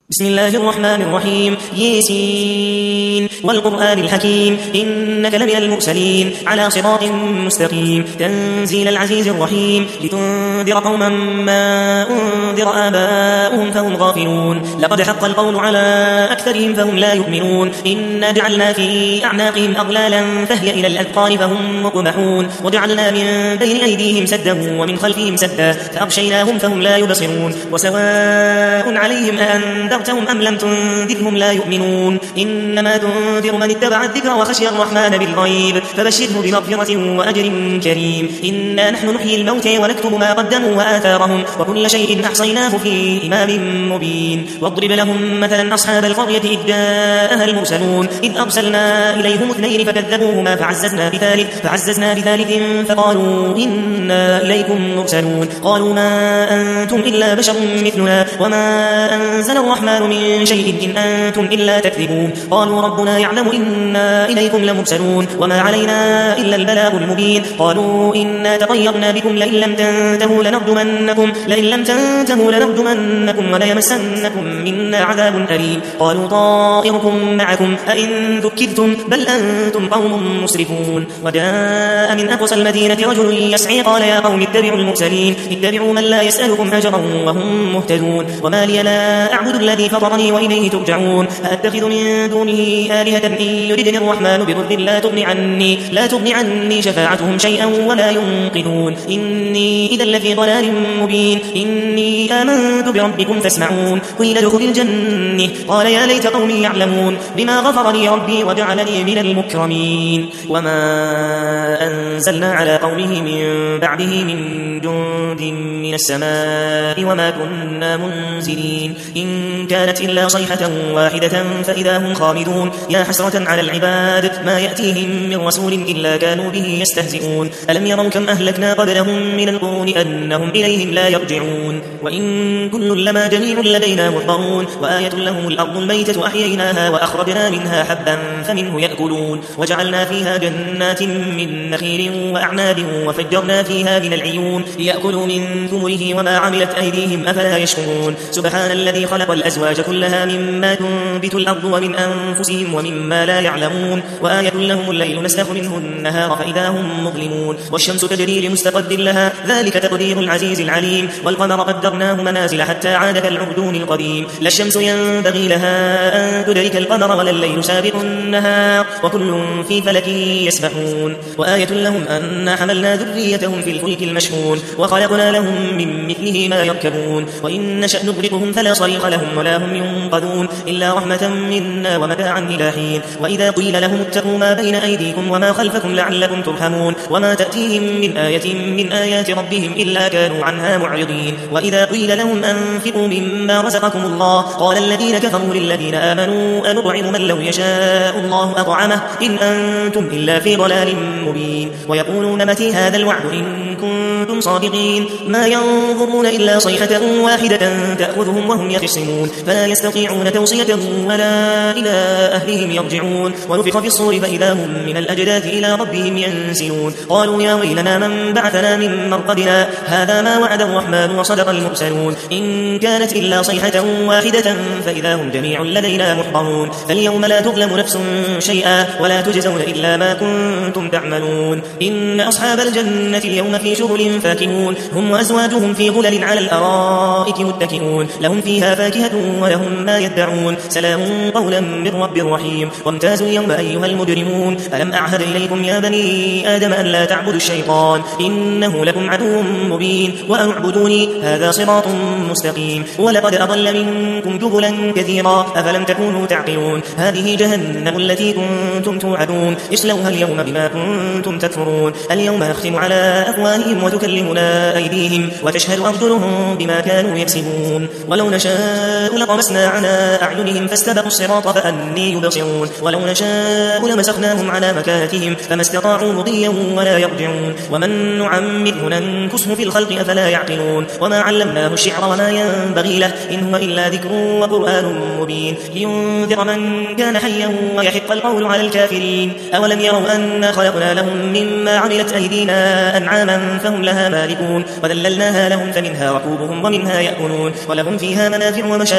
بسم الله الرحمن الرحيم ياسين والقرآن الحكيم إنك لمن المرسلين على صراط مستقيم تنزيل العزيز الرحيم لتنذر قوما ما أنذر آباؤهم فهم غافلون لقد حق القول على أكثرهم فهم لا يؤمنون إنا جعلنا في أعناقهم أغلالا فهي إلى الأذقان فهم مقمحون وجعلنا من بين أيديهم سدا ومن خلفهم سدا فأغشيناهم فهم لا يبصرون وسواء عليهم أنذرتهم أم لم تنذرهم لا يؤمنون إنما تنذر من اتبع الذكر وخشي الرحمن بالغيب فبشره بمغفرة وأجر كريم إنا نحن نحيي الموتى ونكتب ما قدموا وآثارهم وكل شيء أحصيناه في إمام مبين واضرب لهم مثلا أصحاب القرية إذ جاءها المرسلون إذ أرسلنا إليهم اثنين فكذبوهما فعززنا بثالث فقالوا إنا إليكم مرسلون قالوا ما أنتم إلا بشر مثلنا وما أنزل الرحمن من شيء إن أنتم إلا تكذبون قالوا ربنا يعلم إنا إليكم لمرسلون وما علينا إلا البلاغ المبين قالوا إنا تطيرنا بكم لئن لم تنتهوا لنرجمنكم وليمسنكم منا عذاب أليم قالوا طائركم معكم أئن ذكرتم بل أنتم قوم مسرفون وجاء من أقصى المدينة رجل يسعي قال يا قوم اتبعوا المرسلين اتبعوا من لا يسألكم أجرا وهم مهتدون وما لي لا أعبد الذي فطرني وإليه ترجعون أأتخذ من دونه آلهة إن يردني الرحمن بضر لا تغني عني شفاعتهم شيئا ولا ينقذون إني إذا لفي ضلال مبين إني آمنت بربكم فاسمعون قيل ادخل الجنة قال يا ليت قومي يعلمون بما غفر لي ربي وجعلني من المكرمين وما أنزلنا على قومه من بعده من جند من السماء وما كنا منزلين إن كانت إلا صيحة واحدة فإذا هم خامدون يا حسرة على العباد ما يأتيهم من رسول إلا كانوا به يستهزئون ألم يروا كم أهلكنا قبلهم من القرون أنهم إليهم لا يرجعون وإن كل لما جميع لدينا محضرون وآية لهم الأرض الميتة أحييناها وأخرجنا منها حبا فمنه يأكلون وجعلنا فيها جنات من نخيل وأعناب وفجرنا فيها من العيون ليأكلوا من ثمره وما عملت أيديهم أفلا يشكرون سبحان الذي خلق الأزواج كلها مما تنبت الأرض ومن أنفسهم ومما لا يعلمون وآية لهم الليل نسلخ منه النهار فإذا هم مظلمون والشمس تجري لمستقر لها ذلك تقدير العزيز العليم والقمر قدرناه منازل حتى عاد كالعرجون القديم لا الشمس ينبغي لها أن تدرك القمر ولا الليل سابق النهار وكل في فلك يسبحون وآية لهم أن حملنا ذريتهم في الفلك المشحون وخلقنا لهم من مثله ما يركبون وإن نشأ نغرقهم فلا صريخ لهم ولا هم ينقذون إلا رحمة منا ومتاعا إلى حين وإذا قيل لهم اتقوا ما بين أيديكم وما خلفكم لعلكم ترحمون وما تأتيهم من آية من آيات ربهم إلا كانوا عنها معرضين وإذا قيل لهم أنفقوا مما رزقكم الله قال الذين كفروا للذين آمنوا أنطعم من لو يشاء الله أطعمه إن أنتم إلا في ضلال مبين ويقولون متى هذا الوعد إن كنتم صادقين ما ينظرون إلا صيحة واحدة تأخذهم وهم يخصمون فلا يستطيعون توصية ولا إلى أهلهم يرجعون ونفخ في الصور فإذا هم من الأجداث إلى ربهم ينسلون قالوا يا ويلنا من بعثنا من مرقدنا هذا ما وعد الرحمن وصدق المرسلون إن كانت إلا صيحة واحدة فإذا هم جميع لدينا محضرون فاليوم لا تظلم نفس شيئا ولا تجزون إلا ما كنتم تعملون إن أصحاب الجنة اليوم في شغل فاكهون هم وأزواجهم في ظلل على الأرائك متكئون لهم فيها فاكهة ولهم ما يدعون سلام قولا من رب رحيم وامتازوا اليوم أيها المجرمون ألم أعهد إليكم يا بني آدم أن لا تعبدوا الشيطان إنه لكم عدو مبين وأن اعبدوني هذا صراط مستقيم ولقد أضل منكم جبلا كثيرا أفلم تكونوا تعقلون هذه جهنم التي كنتم توعدون اصلوها اليوم بما كنتم تكفرون اليوم نختم على أفواههم وتكلمنا أيديهم وتشهد أرجلهم بما كانوا يكسبون ولو نشاء لطمسنا على أعينهم فاستبقوا الصراط فأني يبصرون ولو نشاء لمسخناهم على مكانتهم فما استطاعوا مضيا ولا يرجعون ومن نعمره ننكسه في الخلق أفلا يعقلون وما علمناه الشعر وما ينبغي له إن هو إلا ذكر وقرآن مبين لينذر من كان حيا ويحق القول على الكافرين أولم يروا أنا خلقنا لهم مما عملت أيدينا أنعاما فهم لها مالكون وذللناها لهم فمنها ركوبهم ومنها يأكلون ولهم فيها منافع ومشارب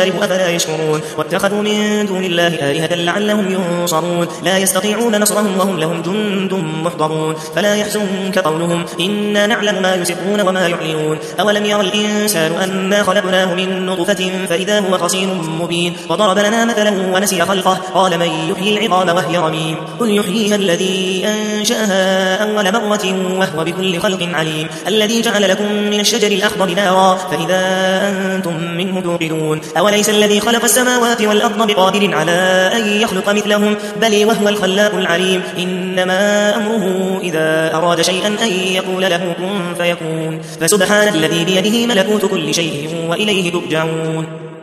المشارب أفلا يشكرون واتخذوا من دون الله آلهة لعلهم ينصرون لا يستطيعون نصرهم وهم لهم جند محضرون فلا يحزنك قولهم إنا نعلم ما يسرون وما يعلنون أولم يرى الإنسان أنا خلقناه من نطفة فإذا هو خصيم مبين وضرب لنا مثلا ونسي خلقه قال من يحيي العظام وهي رميم قل يحييها الذي أنشأها أول مرة وهو بكل خلق عليم الذي جعل لكم من الشجر الأخضر نارا فإذا أنتم منه توقدون أوليس الذي خلق السماوات والأرض بقادر على أن يخلق مثلهم بل وهو الخلاق العليم إنما أمره إذا أراد شيئا أن يقول له كن فيكون فسبحان الذي بيده ملكوت كل شيء وإليه ترجعون